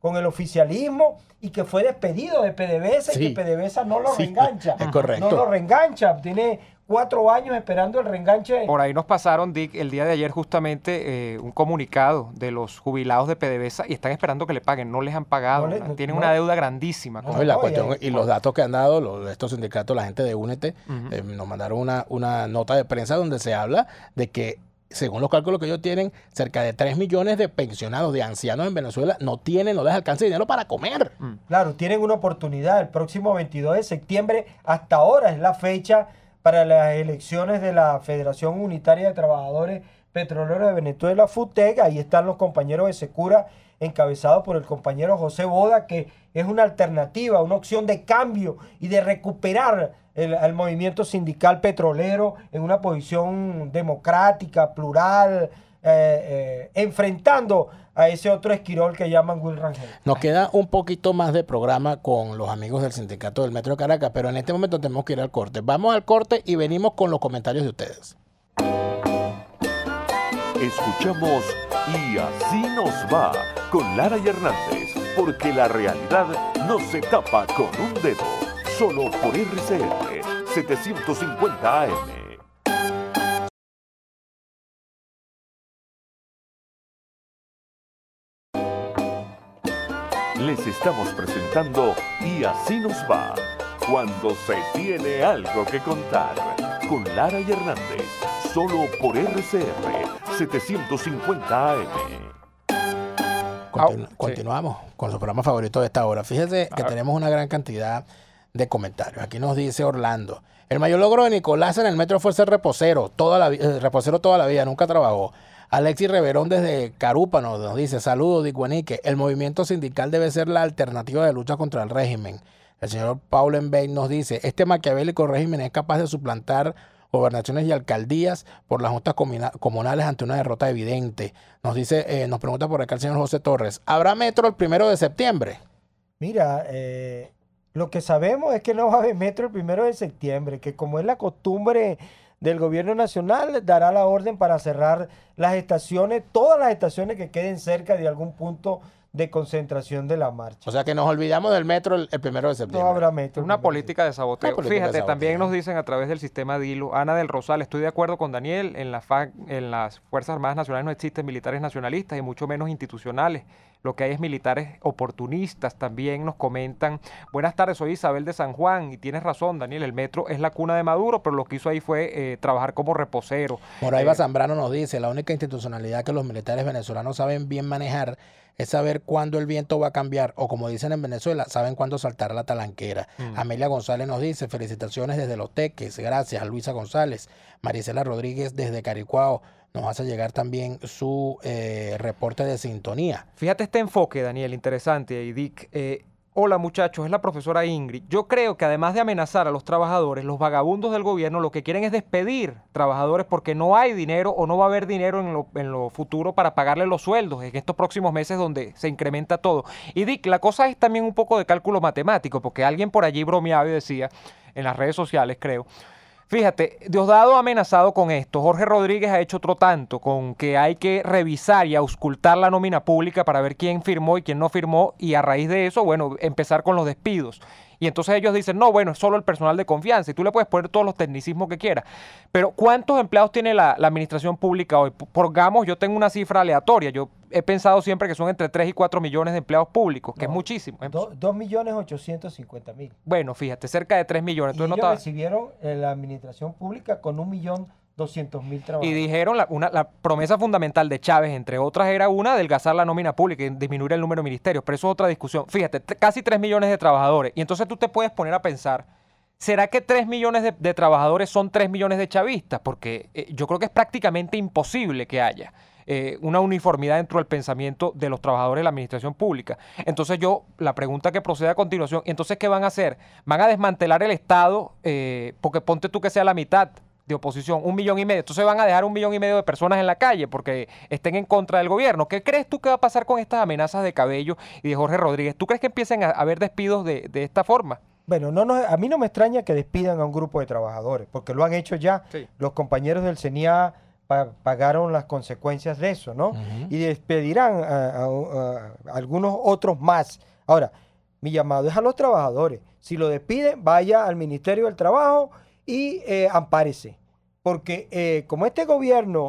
con el oficialismo y que fue despedido de PDVSA Sí. y que PDVSA no lo Sí, reengancha. es correcto. No lo reengancha. Tiene 4 años esperando el reenganche. Por ahí nos pasaron, Dick, el día de ayer justamente un comunicado de los jubilados de PDVSA y están esperando que le paguen. No les han pagado. Tienen una deuda grandísima. No, No, y la no, cuestión, ya- y los datos que han dado estos sindicatos, la gente de Únete, nos mandaron una nota de prensa donde se habla de que, según los cálculos que ellos tienen, cerca de 3 millones de pensionados, de ancianos en Venezuela, no les alcanza dinero para comer. Claro, tienen una oportunidad el próximo 22 de septiembre. Hasta ahora es la fecha para las elecciones de la Federación Unitaria de Trabajadores Petroleros de Venezuela, FUTEC. Ahí están los compañeros de Secura, encabezados por el compañero José Boda, que es una alternativa, una opción de cambio y de recuperar al movimiento sindical petrolero en una posición democrática, plural, enfrentando a ese otro esquirol que llaman Will Rangel. Nos queda un poquito más de programa con los amigos del sindicato del Metro de Caracas, pero en este momento tenemos que ir al corte. Vamos al corte y venimos con los comentarios de ustedes. Escuchamos Y así nos va con Lara y Hernández, porque la realidad no se tapa con un dedo, solo por RCR 750 AM. Les estamos presentando Y así nos va, cuando se tiene algo que contar, con Lara y Hernández, solo por RCR 750 AM. Continuamos con su programa favorito de esta hora. Fíjese que tenemos una gran cantidad de comentarios. Aquí nos dice Orlando: el mayor logro de Nicolás en el metro fue ser reposero toda la vida, nunca trabajó. Alexis Reverón desde Carúpano nos dice: saludos, Diguanique. El movimiento sindical debe ser la alternativa de lucha contra el régimen. El señor Paul Enbein nos dice: este maquiavélico régimen es capaz de suplantar gobernaciones y alcaldías por las juntas comunales ante una derrota evidente. Nos dice, nos pregunta por acá el señor José Torres: ¿habrá metro el 1 de septiembre? Mira, lo que sabemos es que no va a haber metro el 1 de septiembre, que como es la costumbre del gobierno nacional, dará la orden para cerrar las estaciones, todas las estaciones que queden cerca de algún punto de concentración de la marcha. O sea que nos olvidamos del metro el 1 de septiembre. No habrá metro. Una política de saboteo. Una política de Fíjate, saboteo. también nos dicen a través del sistema DILO, Ana del Rosal: estoy de acuerdo con Daniel, en las Fuerzas Armadas Nacionales no existen militares nacionalistas y mucho menos institucionales. Lo que hay es militares oportunistas. También nos comentan: buenas tardes, soy Isabel de San Juan, y tienes razón, Daniel, el metro es la cuna de Maduro, pero lo que hizo ahí fue trabajar como reposero. Moraiva Zambrano nos dice: la única institucionalidad que los militares venezolanos saben bien manejar es saber cuándo el viento va a cambiar, o como dicen en Venezuela, saben cuándo saltar la talanquera. Amelia González nos dice: felicitaciones desde Los Teques, gracias. A Luisa González. Marisela Rodríguez desde Caricuao nos hace llegar también su reporte de sintonía. Fíjate este enfoque, Daniel, interesante, y Dick. Hola muchachos, es la profesora Ingrid. Yo creo que además de amenazar a los trabajadores, los vagabundos del gobierno lo que quieren es despedir trabajadores porque no hay dinero o no va a haber dinero en lo futuro para pagarle los sueldos en estos próximos meses donde se incrementa todo. Y Dick, la cosa es también un poco de cálculo matemático, porque alguien por allí bromeaba y decía, en las redes sociales creo, fíjate, Diosdado ha amenazado con esto, Jorge Rodríguez ha hecho otro tanto, con que hay que revisar y auscultar la nómina pública para ver quién firmó y quién no firmó, y a raíz de eso, bueno, empezar con los despidos. Y entonces ellos dicen: no, bueno, es solo el personal de confianza, y tú le puedes poner todos los tecnicismos que quieras. Pero ¿cuántos empleados tiene la administración pública hoy? Pongamos, yo tengo una cifra aleatoria, yo he pensado siempre que son entre 3 y 4 millones de empleados públicos, que es muchísimo. 2.850.000. Bueno, fíjate, cerca de 3 millones. Y Entonces, ellos recibieron la administración pública con 1.200.000 trabajadores. y dijeron, la promesa fundamental de Chávez, entre otras, era una, adelgazar la nómina pública y disminuir el número de ministerios, pero eso es otra discusión. Fíjate, casi 3 millones de trabajadores, y entonces tú te puedes poner a pensar, ¿será que 3 millones de trabajadores son 3 millones de chavistas? Porque yo creo que es prácticamente imposible que haya una uniformidad dentro del pensamiento de los trabajadores de la administración pública. Entonces la pregunta que procede a continuación, entonces ¿qué van a hacer? ¿Van a desmantelar el Estado? Porque ponte tú que sea la mitad de oposición, 1,5 millones. Entonces van a dejar 1,5 millones de personas en la calle porque estén en contra del gobierno. ¿Qué crees tú que va a pasar con estas amenazas de Cabello y de Jorge Rodríguez? ¿Tú crees que empiecen a haber despidos de esta forma? Bueno, a mí no me extraña que despidan a un grupo de trabajadores, porque lo han hecho ya. Sí. Los compañeros del CENIA pagaron las consecuencias de eso, ¿no? Y despedirán a algunos otros más. Ahora, mi llamado es a los trabajadores. Si lo despiden, vaya al Ministerio del Trabajo y ampárese. Porque como este gobierno,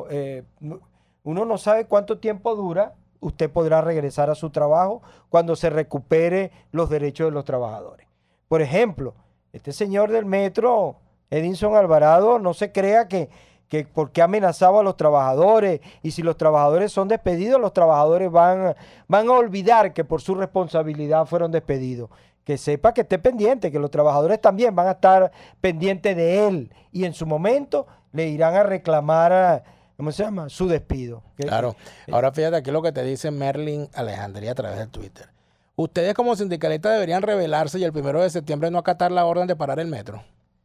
uno no sabe cuánto tiempo dura, usted podrá regresar a su trabajo cuando se recupere los derechos de los trabajadores. Por ejemplo, este señor del metro, Edinson Alvarado, no se crea que porque ha amenazado a los trabajadores, y si los trabajadores son despedidos, los trabajadores van a olvidar que por su responsabilidad fueron despedidos. Que sepa, que esté pendiente, que los trabajadores también van a estar pendientes de él, y en su momento le irán a reclamar, ¿cómo se llama?, su despido. Claro. Ahora fíjate aquí lo que te dice Merlin Alejandría a través de Twitter. Ustedes como sindicalistas deberían rebelarse y el 1 de septiembre no acatar la orden de parar el metro.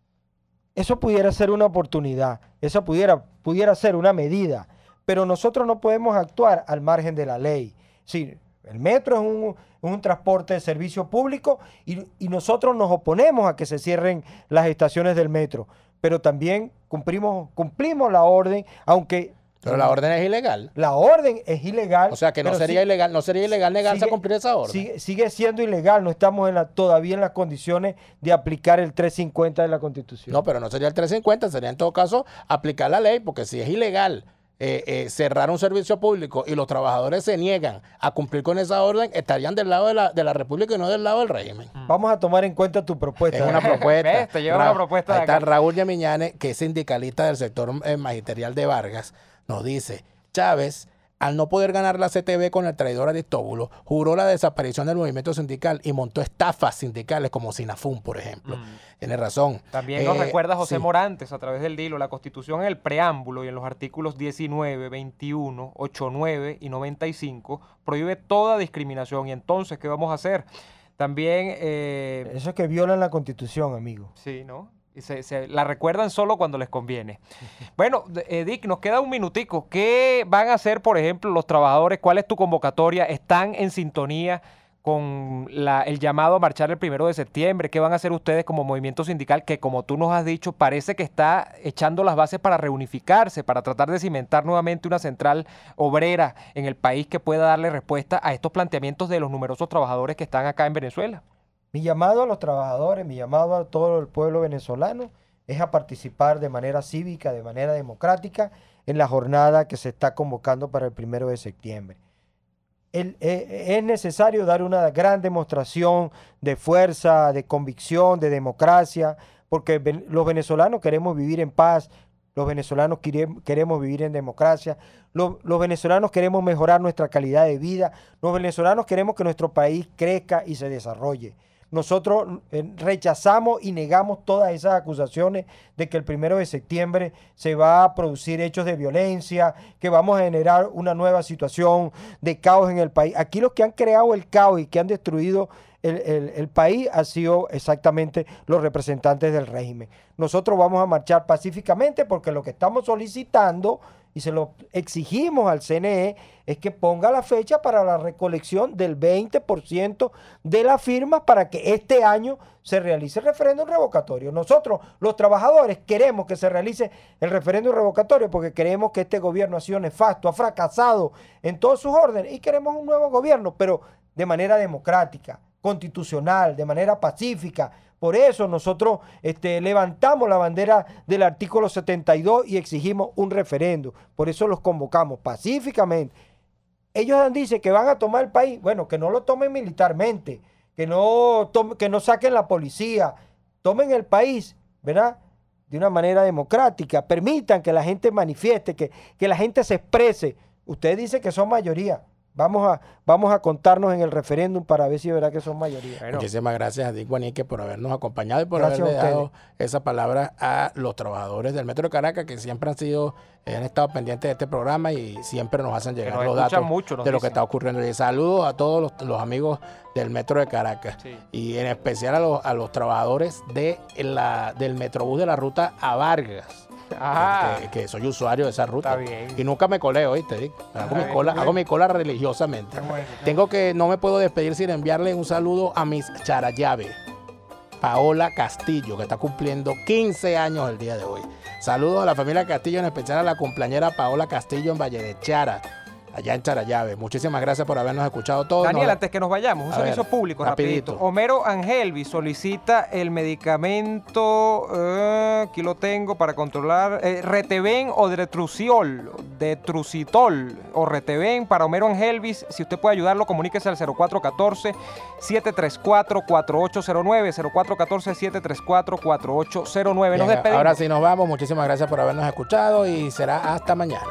Eso pudiera ser una oportunidad, eso pudiera ser una medida, pero nosotros no podemos actuar al margen de la ley. Sí, el metro es un transporte de servicio público y nosotros nos oponemos a que se cierren las estaciones del metro, pero también cumplimos la orden, aunque... Pero la orden es ilegal. La orden es ilegal. O sea que no sería ilegal negarse a cumplir esa orden. Sigue siendo ilegal, no estamos todavía en las condiciones de aplicar el 350 de la Constitución. No, pero no sería el 350, sería en todo caso aplicar la ley, porque si es ilegal cerrar un servicio público y los trabajadores se niegan a cumplir con esa orden, estarían del lado de la República y no del lado del régimen. Vamos a tomar en cuenta tu propuesta. Es una propuesta. Te lleva una propuesta. Ahí está Raúl Yamiñane, que es sindicalista del sector magisterial de Vargas. Nos dice, Chávez, al no poder ganar la CTV con el traidor Aristóbulo, juró la desaparición del movimiento sindical y montó estafas sindicales como Sinafún, por ejemplo. Tiene razón. También nos recuerda José Morantes a través del DILO. La Constitución en el preámbulo y en los artículos 19, 21, 89 y 95 prohíbe toda discriminación. ¿Y entonces qué vamos a hacer? También... Eso es que violan la Constitución, amigo. Sí, ¿no? Y se la recuerdan solo cuando les conviene. Bueno, Dick, nos queda un minutico. ¿Qué van a hacer, por ejemplo, los trabajadores? ¿Cuál es tu convocatoria? ¿Están en sintonía con el llamado a marchar el 1 de septiembre? ¿Qué van a hacer ustedes como movimiento sindical que, como tú nos has dicho, parece que está echando las bases para reunificarse, para tratar de cimentar nuevamente una central obrera en el país que pueda darle respuesta a estos planteamientos de los numerosos trabajadores que están acá en Venezuela? Mi llamado a los trabajadores, mi llamado a todo el pueblo venezolano es a participar de manera cívica, de manera democrática en la jornada que se está convocando para el 1 de septiembre. Es necesario dar una gran demostración de fuerza, de convicción, de democracia, porque los venezolanos queremos vivir en paz, los venezolanos queremos vivir en democracia, los venezolanos queremos mejorar nuestra calidad de vida, los venezolanos queremos que nuestro país crezca y se desarrolle. Nosotros rechazamos y negamos todas esas acusaciones de que el 1 de septiembre se va a producir hechos de violencia, que vamos a generar una nueva situación de caos en el país. Aquí los que han creado el caos y que han destruido el país han sido exactamente los representantes del régimen. Nosotros vamos a marchar pacíficamente porque lo que estamos solicitando y se lo exigimos al CNE es que ponga la fecha para la recolección del 20% de las firmas para que este año se realice el referéndum revocatorio. Nosotros, los trabajadores, queremos que se realice el referéndum revocatorio porque creemos que este gobierno ha sido nefasto, ha fracasado en todos sus órdenes y queremos un nuevo gobierno, pero de manera democrática, constitucional, de manera pacífica. Por eso nosotros levantamos la bandera del artículo 72 y exigimos un referéndum. Por eso los convocamos pacíficamente. Ellos dicen que van a tomar el país. Bueno, que no lo tomen militarmente, que no saquen la policía. Tomen el país, ¿verdad?, de una manera democrática. Permitan que la gente manifieste, que la gente se exprese. Usted dice que son mayoría. Vamos a contarnos en el referéndum para ver si es verdad que son mayoría. Bueno, muchísimas gracias a Dick Guanique por habernos acompañado y por haberle dado esa palabra a los trabajadores del Metro de Caracas que siempre han estado pendientes de este programa y siempre nos hacen llegar los datos de lo que está ocurriendo. Y saludos a todos los amigos del Metro de Caracas, sí, y en especial a los trabajadores del Metrobús de la ruta a Vargas. Que soy usuario de esa ruta. Está bien. Y nunca me coleo, ¿viste? Hago mi cola religiosamente. No me puedo despedir sin enviarle un saludo a mis Charayave. Paola Castillo, que está cumpliendo 15 años el día de hoy. Saludos a la familia Castillo, en especial a la cumpleañera Paola Castillo en Valle de Chara, allá en Charallave. Muchísimas gracias por habernos escuchado todos. Daniel, antes que nos vayamos, un A servicio ver, público rapidito. Homero Angelvi solicita el medicamento, aquí lo tengo para controlar, Reteven o Detrusitol o Reteven para Homero Angelvis. Si usted puede ayudarlo, comuníquese al 0414-734-4809, 0414-734-4809. Nos despedimos. Ahora sí nos vamos. Muchísimas gracias por habernos escuchado y será hasta mañana.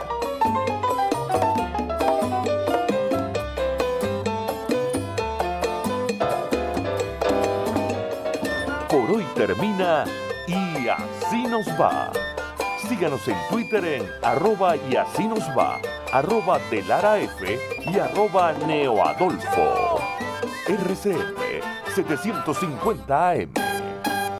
Por hoy termina Y Así Nos Va. Síganos en Twitter en @y así nos va, @delaraf y @neoadolfo. RCF 750 AM.